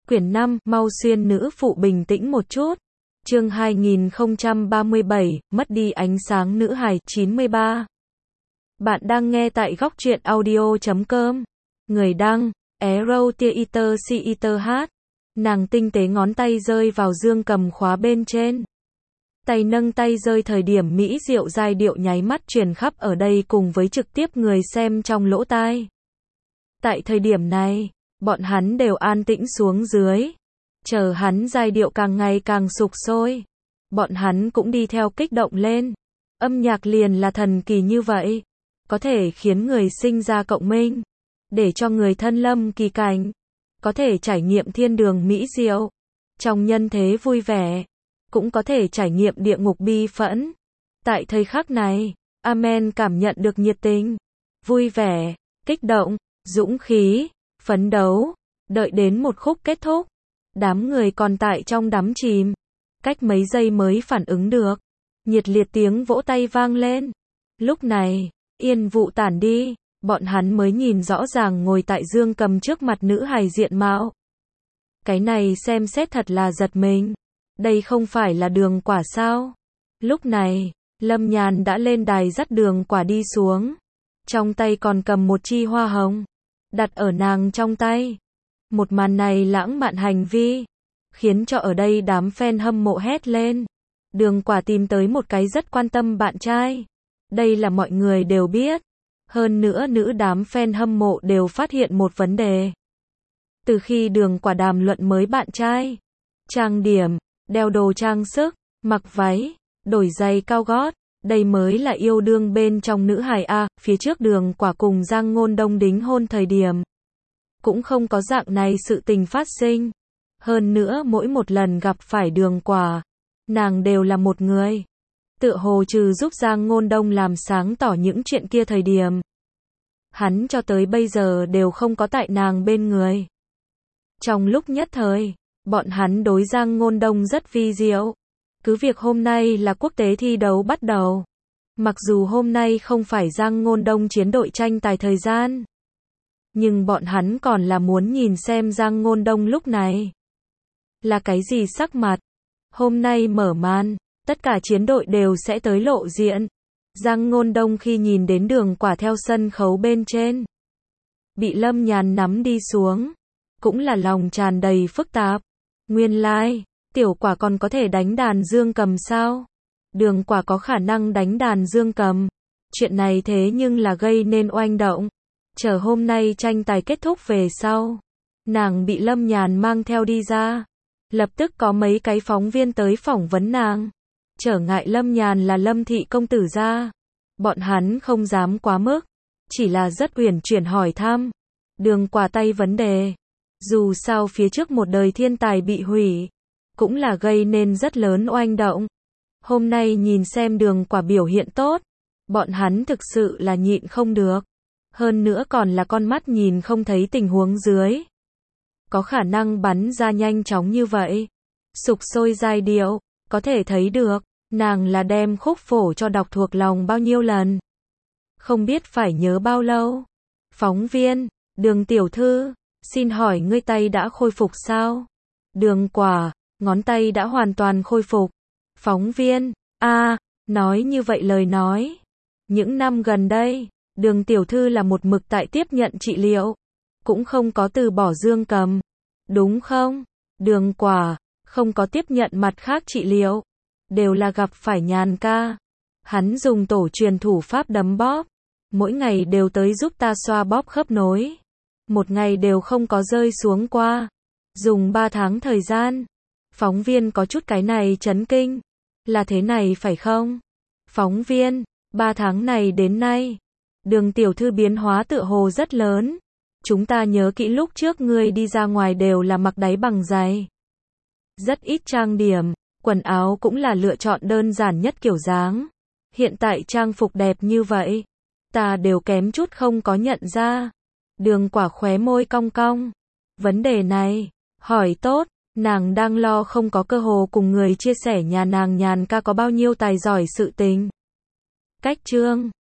Quyển 5, mau xuyên nữ phụ bình tĩnh một chút. Chương 2037, mất đi ánh sáng nữ hài, 93. Bạn đang nghe tại góc truyện audio.com. Người đăng, Arrow Theater CETH. Nàng tinh tế ngón tay rơi vào dương cầm khóa bên trên. Tay nâng tay rơi thời điểm mỹ diệu giai điệu nháy mắt truyền khắp ở đây cùng với trực tiếp người xem trong lỗ tai. Tại thời điểm này, bọn hắn đều an tĩnh xuống dưới. Chờ hắn giai điệu càng ngày càng sục sôi. Bọn hắn cũng đi theo kích động lên. Âm nhạc liền là thần kỳ như vậy. Có thể khiến người sinh ra cộng minh. Để cho người thân lâm kỳ cảnh. Có thể trải nghiệm thiên đường mỹ diệu. Trong nhân thế vui vẻ. Cũng có thể trải nghiệm địa ngục bi phẫn. Tại thời khắc này, Amen cảm nhận được nhiệt tình, vui vẻ, kích động, dũng khí, phấn đấu. Đợi đến một khúc kết thúc, đám người còn tại trong đắm chìm. Cách mấy giây mới phản ứng được. Nhiệt liệt tiếng vỗ tay vang lên. Lúc này, yên vụ tản đi, bọn hắn mới nhìn rõ ràng ngồi tại dương cầm trước mặt nữ hài diện mạo. Cái này xem xét thật là giật mình. Đây không phải là Đường Quả sao? Lúc này, Lâm Nhàn đã lên đài dắt Đường Quả đi xuống. Trong tay còn cầm một chi hoa hồng. Đặt ở nàng trong tay. Một màn này lãng mạn hành vi. Khiến cho ở đây đám fan hâm mộ hét lên. Đường Quả tìm tới một cái rất quan tâm bạn trai. Đây là mọi người đều biết. Hơn nữa nữ đám fan hâm mộ đều phát hiện một vấn đề. Từ khi Đường Quả đàm luận mới bạn trai, trang điểm, đeo đồ trang sức, mặc váy, đổi giày cao gót, đây mới là yêu đương bên trong nữ hài a. Phía trước Đường Quả cùng Giang Ngôn Đông đính hôn thời điểm, cũng không có dạng này sự tình phát sinh. Hơn nữa mỗi một lần gặp phải Đường Quả, nàng đều là một người. Tựa hồ trừ giúp Giang Ngôn Đông làm sáng tỏ những chuyện kia thời điểm, hắn cho tới bây giờ đều không có tại nàng bên người. Trong lúc nhất thời, bọn hắn đối Giang Ngôn Đông rất vi diệu. Cứ việc hôm nay là quốc tế thi đấu bắt đầu. Mặc dù hôm nay không phải Giang Ngôn Đông chiến đội tranh tài thời gian. Nhưng bọn hắn còn là muốn nhìn xem Giang Ngôn Đông lúc này là cái gì sắc mặt. Hôm nay mở màn, tất cả chiến đội đều sẽ tới lộ diện. Giang Ngôn Đông khi nhìn đến Đường Quả theo sân khấu bên trên, bị Lâm Nhàn nắm đi xuống, cũng là lòng tràn đầy phức tạp. Nguyên lai, Tiểu Quả còn có thể đánh đàn dương cầm sao? Đường Quả có khả năng đánh đàn dương cầm. Chuyện này thế nhưng là gây nên oanh động. Chờ hôm nay tranh tài kết thúc về sau, nàng bị Lâm Nhàn mang theo đi ra. Lập tức có mấy cái phóng viên tới phỏng vấn nàng. Trở ngại Lâm Nhàn là Lâm thị công tử gia. Bọn hắn không dám quá mức, chỉ là rất uyển chuyển hỏi thăm Đường Quả tay vấn đề. Dù sao phía trước một đời thiên tài bị hủy, cũng là gây nên rất lớn oanh động. Hôm nay nhìn xem Đường Quả biểu hiện tốt, bọn hắn thực sự là nhịn không được. Hơn nữa còn là con mắt nhìn không thấy tình huống dưới. Có khả năng bắn ra nhanh chóng như vậy. Sục sôi giai điệu, có thể thấy được, nàng là đem khúc phổ cho đọc thuộc lòng bao nhiêu lần. Không biết phải nhớ bao lâu. Phóng viên, Đường tiểu thư, xin hỏi ngươi tay đã khôi phục sao? Đường Quả, ngón tay đã hoàn toàn khôi phục. Phóng viên, nói như vậy lời nói. Những năm gần đây, Đường tiểu thư là một mực tại tiếp nhận trị liệu. Cũng không có từ bỏ dương cầm. Đúng không? Đường Quả, không có tiếp nhận mặt khác trị liệu. Đều là gặp phải Nhàn ca. Hắn dùng tổ truyền thủ pháp đấm bóp. Mỗi ngày đều tới giúp ta xoa bóp khớp nối. Một ngày đều không có rơi xuống qua. Dùng 3 tháng thời gian. Phóng viên có chút cái này chấn kinh. Là thế này phải không? Phóng viên, 3 tháng này đến nay, Đường tiểu thư biến hóa tựa hồ rất lớn. Chúng ta nhớ kỹ lúc trước ngươi đi ra ngoài đều là mặc đáy bằng giày. Rất ít trang điểm, quần áo cũng là lựa chọn đơn giản nhất kiểu dáng. Hiện tại trang phục đẹp như vậy, ta đều kém chút không có nhận ra. Đường Quả khóe môi cong cong. Vấn đề này, hỏi tốt, nàng đang lo không có cơ hội cùng người chia sẻ nhà nàng Nhàn ca có bao nhiêu tài giỏi sự tình. Cách chương